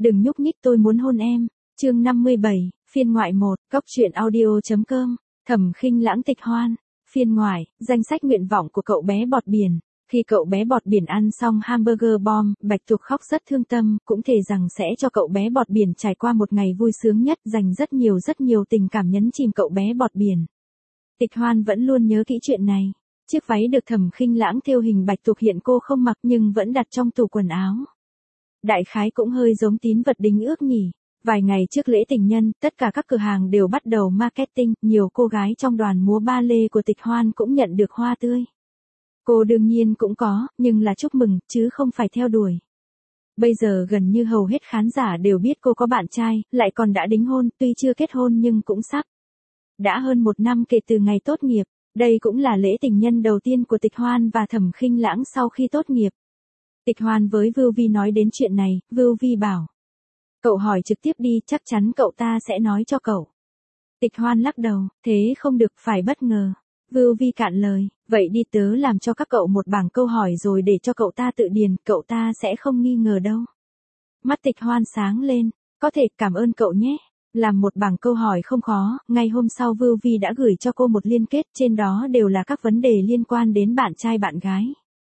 Đừng nhúc nhích tôi muốn hôn em. Chương 57, phiên ngoại 1, Cốc truyện audio.com, Thẩm Khinh Lãng tịch hoan. Phiên ngoại, danh sách nguyện vọng của cậu bé bọt biển. Khi cậu bé bọt biển ăn xong hamburger bom, Bạch Tuộc khóc rất thương tâm, cũng thề rằng sẽ cho cậu bé bọt biển trải qua một ngày vui sướng nhất, dành rất nhiều tình cảm nhấn chìm cậu bé bọt biển. Tịch Hoan vẫn luôn nhớ kỹ chuyện này. Chiếc váy được Thẩm Khinh Lãng thêu hình Bạch Tuộc hiện cô không mặc nhưng vẫn đặt trong tủ quần áo. Đại khái cũng hơi giống tín vật đính ước nhỉ. Vài ngày trước lễ tình nhân, tất cả các cửa hàng đều bắt đầu marketing, nhiều cô gái trong đoàn múa ba lê của Tịch Hoan cũng nhận được hoa tươi. Cô đương nhiên cũng có, nhưng là chúc mừng, chứ không phải theo đuổi. Bây giờ gần như hầu hết khán giả đều biết cô có bạn trai, lại còn đã đính hôn, tuy chưa kết hôn nhưng cũng sắp. Đã hơn 1 năm kể từ ngày tốt nghiệp, đây cũng là lễ tình nhân đầu tiên của Tịch Hoan và Thẩm Khinh Lãng sau khi tốt nghiệp. Tịch Hoan với Vưu Vi nói đến chuyện này, Vưu Vi bảo. Cậu hỏi trực tiếp đi, chắc chắn cậu ta sẽ nói cho cậu. Tịch Hoan lắc đầu, thế không được, phải bất ngờ. Vưu Vi cạn lời, vậy đi tớ làm cho các cậu một bảng câu hỏi rồi để cho cậu ta tự điền, cậu ta sẽ không nghi ngờ đâu. Mắt Tịch Hoan sáng lên, có thể, cảm ơn cậu nhé. Làm một bảng câu hỏi không khó, ngay hôm sau Vưu Vi đã gửi cho cô một liên kết, trên đó đều là các vấn đề liên quan đến bạn trai bạn gái.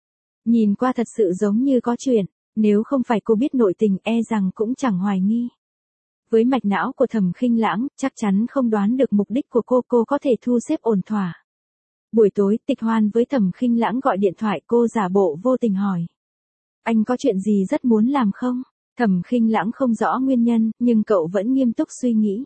Nhìn qua thật sự giống như có chuyện, nếu không phải cô biết nội tình e rằng cũng chẳng hoài nghi. Với mạch não của Thẩm Khinh Lãng, chắc chắn không đoán được mục đích của cô có thể thu xếp ổn thỏa. Buổi tối, Tịch Hoan với Thẩm Khinh Lãng gọi điện thoại, cô giả bộ vô tình hỏi. Anh có chuyện gì rất muốn làm không? Thẩm Khinh Lãng không rõ nguyên nhân, nhưng cậu vẫn nghiêm túc suy nghĩ.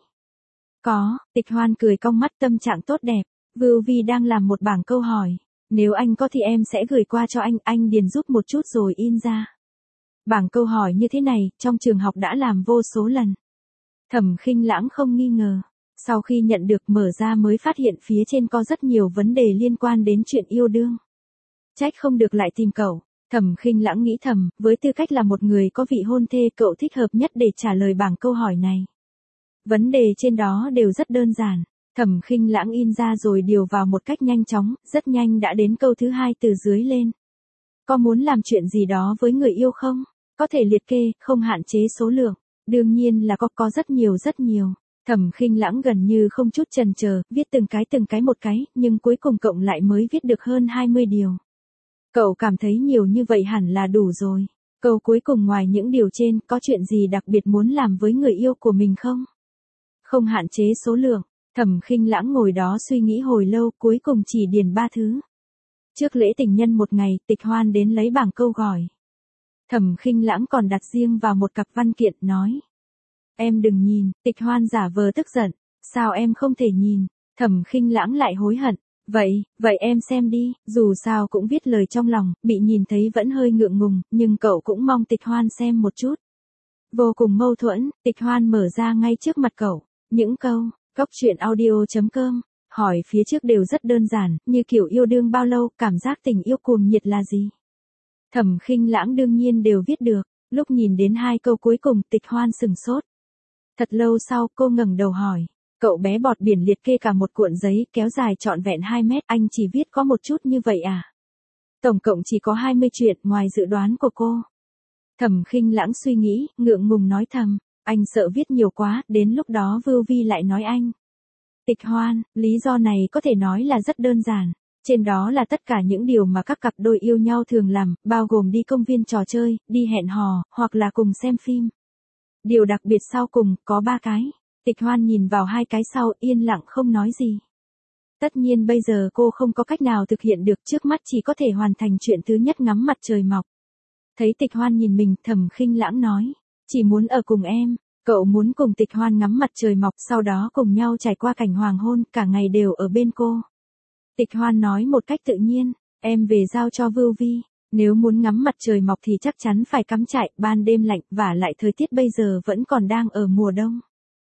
Có, Tịch Hoan cười cong mắt, tâm trạng tốt đẹp. Vưu Vi đang làm một bảng câu hỏi. Nếu anh có thì em sẽ gửi qua cho anh điền giúp một chút rồi in ra. Bảng câu hỏi như thế này, trong trường học đã làm vô số lần. Thẩm Khinh Lãng không nghi ngờ. Sau khi nhận được mở ra mới phát hiện phía trên có rất nhiều vấn đề liên quan đến chuyện yêu đương. Trách không được lại tìm cậu. Thẩm Khinh Lãng nghĩ thầm, với tư cách là một người có vị hôn thê, cậu thích hợp nhất để trả lời bảng câu hỏi này. Vấn đề trên đó đều rất đơn giản. Thẩm Khinh Lãng in ra rồi điều vào một cách nhanh chóng, rất nhanh đã đến câu thứ 2 từ dưới lên. Có muốn làm chuyện gì đó với người yêu không? Có thể liệt kê, không hạn chế số lượng. Đương nhiên là có rất nhiều. Thẩm Khinh Lãng gần như không chút chần chờ, viết từng cái một cái, nhưng cuối cùng cộng lại mới viết được hơn 20 điều. Cậu cảm thấy nhiều như vậy hẳn là đủ rồi. Câu cuối cùng ngoài những điều trên, có chuyện gì đặc biệt muốn làm với người yêu của mình không? Không hạn chế số lượng. Thẩm Khinh Lãng ngồi đó suy nghĩ hồi lâu, cuối cùng chỉ điền 3 thứ. Trước lễ tình nhân một ngày, Tịch Hoan đến lấy bảng câu hỏi. Thẩm Khinh Lãng còn đặt riêng vào một cặp văn kiện, nói. Em đừng nhìn. Tịch Hoan giả vờ tức giận. Sao em không thể nhìn? Thẩm Khinh Lãng lại hối hận. Vậy em xem đi, dù sao cũng viết lời trong lòng, bị nhìn thấy vẫn hơi ngượng ngùng, nhưng cậu cũng mong Tịch Hoan xem một chút. Vô cùng mâu thuẫn, Tịch Hoan mở ra ngay trước mặt cậu. Những câu, Cốc truyện audio.com, hỏi phía trước đều rất đơn giản, như kiểu yêu đương bao lâu, cảm giác tình yêu cuồng nhiệt là gì. Thẩm Khinh Lãng đương nhiên đều viết được, lúc nhìn đến 2 câu cuối cùng, Tịch Hoan sửng sốt. Thật lâu sau, cô ngẩng đầu hỏi. Cậu bé bọt biển liệt kê cả một cuộn giấy, kéo dài trọn vẹn 2 mét, anh chỉ viết có một chút như vậy à? Tổng cộng chỉ có 20 chuyện, ngoài dự đoán của cô. Thẩm Khinh Lãng suy nghĩ, ngượng ngùng nói thầm. Anh sợ viết nhiều quá, đến lúc đó Vưu Vi lại nói anh. Tịch Hoan, lý do này có thể nói là rất đơn giản. Trên đó là tất cả những điều mà các cặp đôi yêu nhau thường làm, bao gồm đi công viên trò chơi, đi hẹn hò, hoặc là cùng xem phim. Điều đặc biệt sau cùng, có 3 cái. Tịch Hoan nhìn vào 2 cái sau, yên lặng không nói gì. Tất nhiên bây giờ cô không có cách nào thực hiện được, trước mắt chỉ có thể hoàn thành chuyện thứ nhất, ngắm mặt trời mọc. Thấy Tịch Hoan nhìn mình, Thẩm Khinh Lãng nói. Chỉ muốn ở cùng em. Cậu muốn cùng Tịch Hoan ngắm mặt trời mọc, sau đó cùng nhau trải qua cảnh hoàng hôn, cả ngày đều ở bên cô. Tịch Hoan nói một cách tự nhiên, em về giao cho Vưu Vi. Nếu muốn ngắm mặt trời mọc thì chắc chắn phải cắm trại, ban đêm lạnh, và lại thời tiết bây giờ vẫn còn đang ở mùa đông.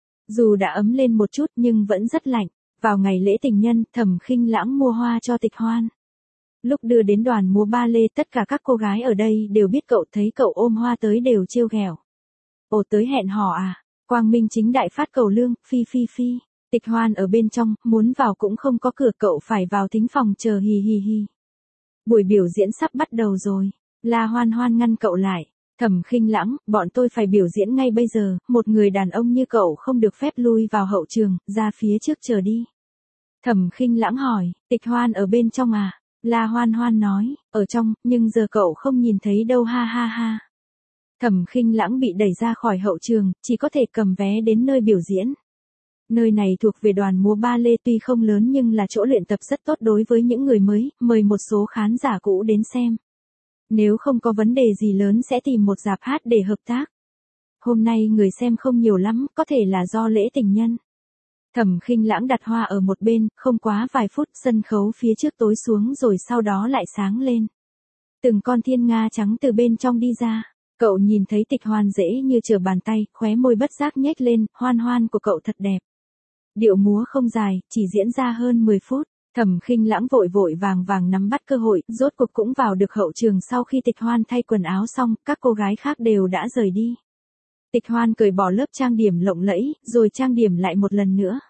Dù đã ấm lên một chút nhưng vẫn rất lạnh. Vào ngày lễ tình nhân, Thẩm Khinh Lãng mua hoa cho Tịch Hoan. Lúc đưa đến đoàn múa ba lê, tất cả các cô gái ở đây đều biết cậu, thấy cậu ôm hoa tới đều trêu ghẹo. Ồ, tới hẹn hò à? Quang minh chính đại phát cầu lương, phi. Tịch Hoan ở bên trong, muốn vào cũng không có cửa, cậu phải vào thính phòng chờ hi. Buổi biểu diễn sắp bắt đầu rồi. La Hoan Hoan ngăn cậu lại. Thẩm Khinh Lãng, bọn tôi phải biểu diễn ngay bây giờ, một người đàn ông như cậu không được phép lui vào hậu trường, ra phía trước chờ đi. Thẩm Khinh Lãng hỏi, Tịch Hoan ở bên trong à? La Hoan Hoan nói, ở trong, nhưng giờ cậu không nhìn thấy đâu ha ha ha. Thẩm Khinh Lãng bị đẩy ra khỏi hậu trường, chỉ có thể cầm vé đến nơi biểu diễn. Nơi này thuộc về đoàn múa ba lê tuy không lớn nhưng là chỗ luyện tập rất tốt đối với những người mới, mời một số khán giả cũ đến xem. Nếu không có vấn đề gì lớn sẽ tìm một rạp hát để hợp tác. Hôm nay người xem không nhiều lắm, có thể là do lễ tình nhân. Thẩm Khinh Lãng đặt hoa ở một bên, không quá vài phút sân khấu phía trước tối xuống rồi sau đó lại sáng lên. Từng con thiên nga trắng từ bên trong đi ra. Cậu nhìn thấy Tịch Hoan dễ như trở bàn tay, khóe môi bất giác nhếch lên, Hoan Hoan của cậu thật đẹp. Điệu múa không dài, chỉ diễn ra hơn 10 phút. Thẩm Khinh Lãng vội vội vàng vàng nắm bắt cơ hội, rốt cuộc cũng vào được hậu trường sau khi Tịch Hoan thay quần áo xong, các cô gái khác đều đã rời đi. Tịch Hoan cởi bỏ lớp trang điểm lộng lẫy, rồi trang điểm lại một lần nữa.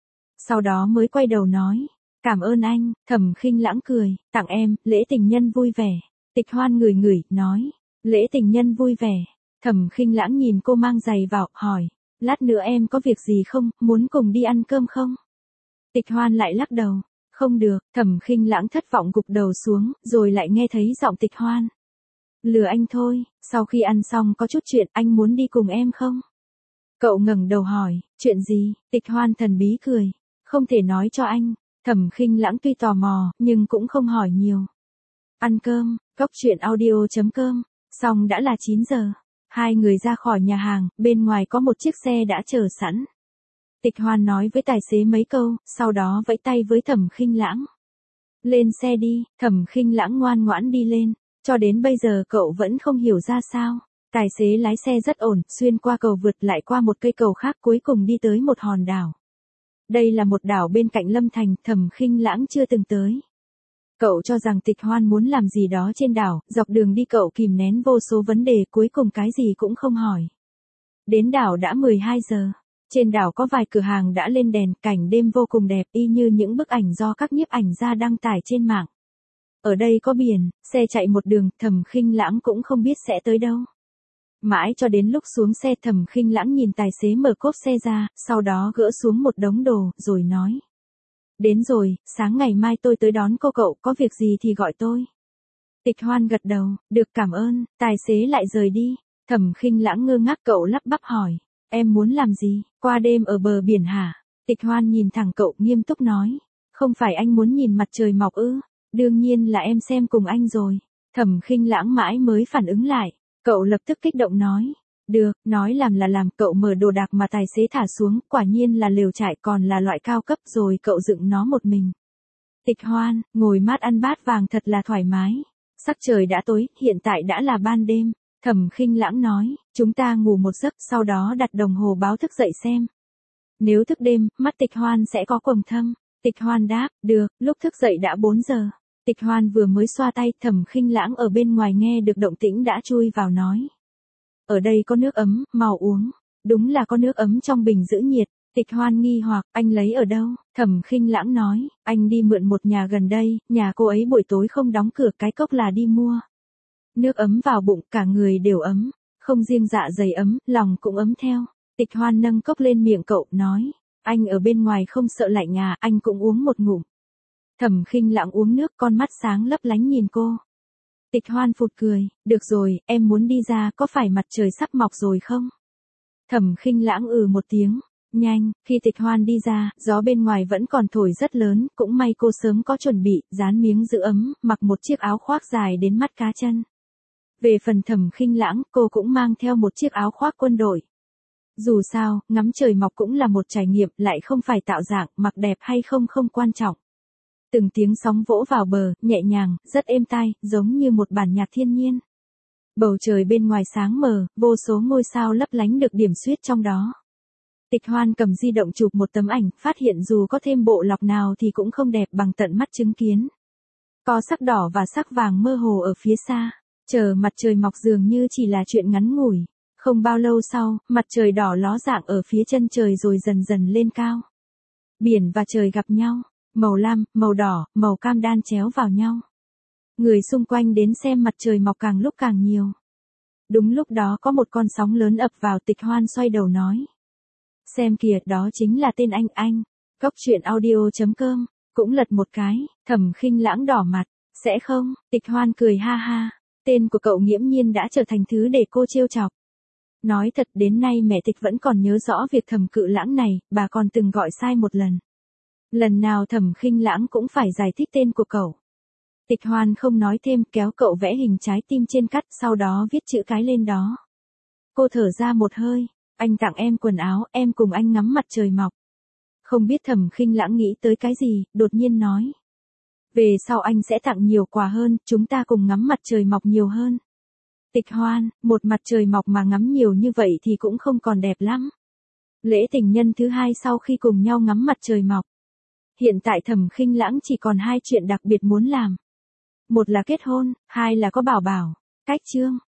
Sau đó mới quay đầu nói, cảm ơn anh. Thẩm Khinh Lãng cười, tặng em, lễ tình nhân vui vẻ. Tịch Hoan ngửi ngửi, nói, lễ tình nhân vui vẻ. Thẩm Khinh Lãng nhìn cô mang giày vào, hỏi, lát nữa em có việc gì không, muốn cùng đi ăn cơm không? Tịch Hoan lại lắc đầu, không được. Thẩm Khinh Lãng thất vọng gục đầu xuống, rồi lại nghe thấy giọng Tịch Hoan. Lừa anh thôi, sau khi ăn xong có chút chuyện, anh muốn đi cùng em không? Cậu ngẩng đầu hỏi, chuyện gì? Tịch Hoan thần bí cười, không thể nói cho anh. Thẩm Khinh Lãng tuy tò mò, nhưng cũng không hỏi nhiều. Ăn cơm, cốc truyện audio.com, xong đã là 9 giờ. Hai người ra khỏi nhà hàng, bên ngoài có một chiếc xe đã chờ sẵn. Tịch Hoan nói với tài xế mấy câu, sau đó vẫy tay với Thẩm Khinh Lãng. Lên xe đi. Thẩm Khinh Lãng ngoan ngoãn đi lên. Cho đến bây giờ cậu vẫn không hiểu ra sao. Tài xế lái xe rất ổn, xuyên qua cầu vượt lại qua một cây cầu khác cuối cùng đi tới một hòn đảo. Đây là một đảo bên cạnh Lâm Thành, Thẩm Khinh Lãng chưa từng tới. Cậu cho rằng Tịch Hoan muốn làm gì đó trên đảo, dọc đường đi cậu kìm nén vô số vấn đề cuối cùng cái gì cũng không hỏi. Đến đảo đã 12 giờ. Trên đảo có vài cửa hàng đã lên đèn, cảnh đêm vô cùng đẹp y như những bức ảnh do các nhiếp ảnh gia đăng tải trên mạng. Ở đây có biển, xe chạy một đường, Thẩm Khinh Lãng cũng không biết sẽ tới đâu. Mãi cho đến lúc xuống xe Thẩm Khinh Lãng nhìn tài xế mở cốp xe ra, sau đó gỡ xuống một đống đồ, rồi nói. Đến rồi, sáng ngày mai tôi tới đón cô cậu, có việc gì thì gọi tôi. Tịch Hoan gật đầu, được cảm ơn, tài xế lại rời đi. Thẩm Khinh Lãng ngơ ngác cậu lắp bắp hỏi, em muốn làm gì, qua đêm ở bờ biển hả? Tịch Hoan nhìn thẳng cậu nghiêm túc nói, không phải anh muốn nhìn mặt trời mọc ư? Đương nhiên là em xem cùng anh rồi. Thẩm Khinh Lãng mãi mới phản ứng lại, cậu lập tức kích động nói, được, nói làm là làm. Cậu mở đồ đạc mà tài xế thả xuống, quả nhiên là lều trại còn là loại cao cấp rồi cậu dựng nó một mình. Tịch Hoan, ngồi mát ăn bát vàng thật là thoải mái. Sắc trời đã tối, hiện tại đã là ban đêm. Thẩm Khinh Lãng nói, chúng ta ngủ một giấc sau đó đặt đồng hồ báo thức dậy xem. Nếu thức đêm, mắt Tịch Hoan sẽ có quầng thâm. Tịch Hoan đáp, được, lúc thức dậy đã 4 giờ. Tịch Hoan vừa mới xoa tay, Thẩm Khinh Lãng ở bên ngoài nghe được động tĩnh đã chui vào nói. Ở đây có nước ấm, mau uống. Đúng là có nước ấm trong bình giữ nhiệt. Tịch Hoan nghi hoặc, anh lấy ở đâu? Thẩm Khinh Lãng nói, anh đi mượn một nhà gần đây, nhà cô ấy buổi tối không đóng cửa, cái cốc là đi mua. Nước ấm vào bụng, cả người đều ấm, không riêng dạ dày ấm, lòng cũng ấm theo. Tịch Hoan nâng cốc lên miệng cậu, nói, anh ở bên ngoài không sợ lạnh à, anh cũng uống một ngụm. Thẩm Khinh Lãng uống nước, con mắt sáng lấp lánh nhìn cô. Tịch Hoan phụt cười, được rồi, em muốn đi ra, có phải mặt trời sắp mọc rồi không? Thẩm Khinh Lãng một tiếng, nhanh. Khi Tịch Hoan đi ra, gió bên ngoài vẫn còn thổi rất lớn, cũng may cô sớm có chuẩn bị, dán miếng giữ ấm, mặc một chiếc áo khoác dài đến mắt cá chân. Về phần Thẩm Khinh Lãng, cô cũng mang theo một chiếc áo khoác quân đội. Dù sao, ngắm trời mọc cũng là một trải nghiệm, lại không phải tạo dạng, mặc đẹp hay không không quan trọng. Từng tiếng sóng vỗ vào bờ, nhẹ nhàng, rất êm tai, giống như một bản nhạc thiên nhiên. Bầu trời bên ngoài sáng mờ, vô số ngôi sao lấp lánh được điểm xuyết trong đó. Tịch Hoan cầm di động chụp một tấm ảnh, phát hiện dù có thêm bộ lọc nào thì cũng không đẹp bằng tận mắt chứng kiến. Có sắc đỏ và sắc vàng mơ hồ ở phía xa, chờ mặt trời mọc dường như chỉ là chuyện ngắn ngủi. Không bao lâu sau, mặt trời đỏ ló dạng ở phía chân trời rồi dần dần lên cao. Biển và trời gặp nhau, màu lam, màu đỏ, màu cam đan chéo vào nhau. Người xung quanh đến xem mặt trời mọc càng lúc càng nhiều. Đúng lúc đó có một con sóng lớn ập vào, Tịch Hoan xoay đầu nói. Xem kìa, đó chính là tên anh. Cốc truyện audio.com, cũng lật một cái, Thẩm Khinh Lãng đỏ mặt. Sẽ không, Tịch Hoan cười ha ha. Tên của cậu nghiễm nhiên đã trở thành thứ để cô trêu chọc. Nói thật, đến nay mẹ Tịch vẫn còn nhớ rõ việc Thẩm Cự Lãng này, bà còn từng gọi sai một lần. Lần nào Thẩm Khinh Lãng cũng phải giải thích tên của cậu. Tịch Hoan không nói thêm, kéo cậu vẽ hình trái tim trên cắt, sau đó viết chữ cái lên đó. Cô thở ra một hơi, anh tặng em quần áo, em cùng anh ngắm mặt trời mọc. Không biết Thẩm Khinh Lãng nghĩ tới cái gì, đột nhiên nói. Về sau anh sẽ tặng nhiều quà hơn, chúng ta cùng ngắm mặt trời mọc nhiều hơn. Tịch Hoan, một mặt trời mọc mà ngắm nhiều như vậy thì cũng không còn đẹp lắm. Lễ tình nhân thứ 2 sau khi cùng nhau ngắm mặt trời mọc. Hiện tại Thẩm Khinh Lãng chỉ còn 2 chuyện đặc biệt muốn làm. Một là kết hôn, 2 là có bảo bảo. Cách chương.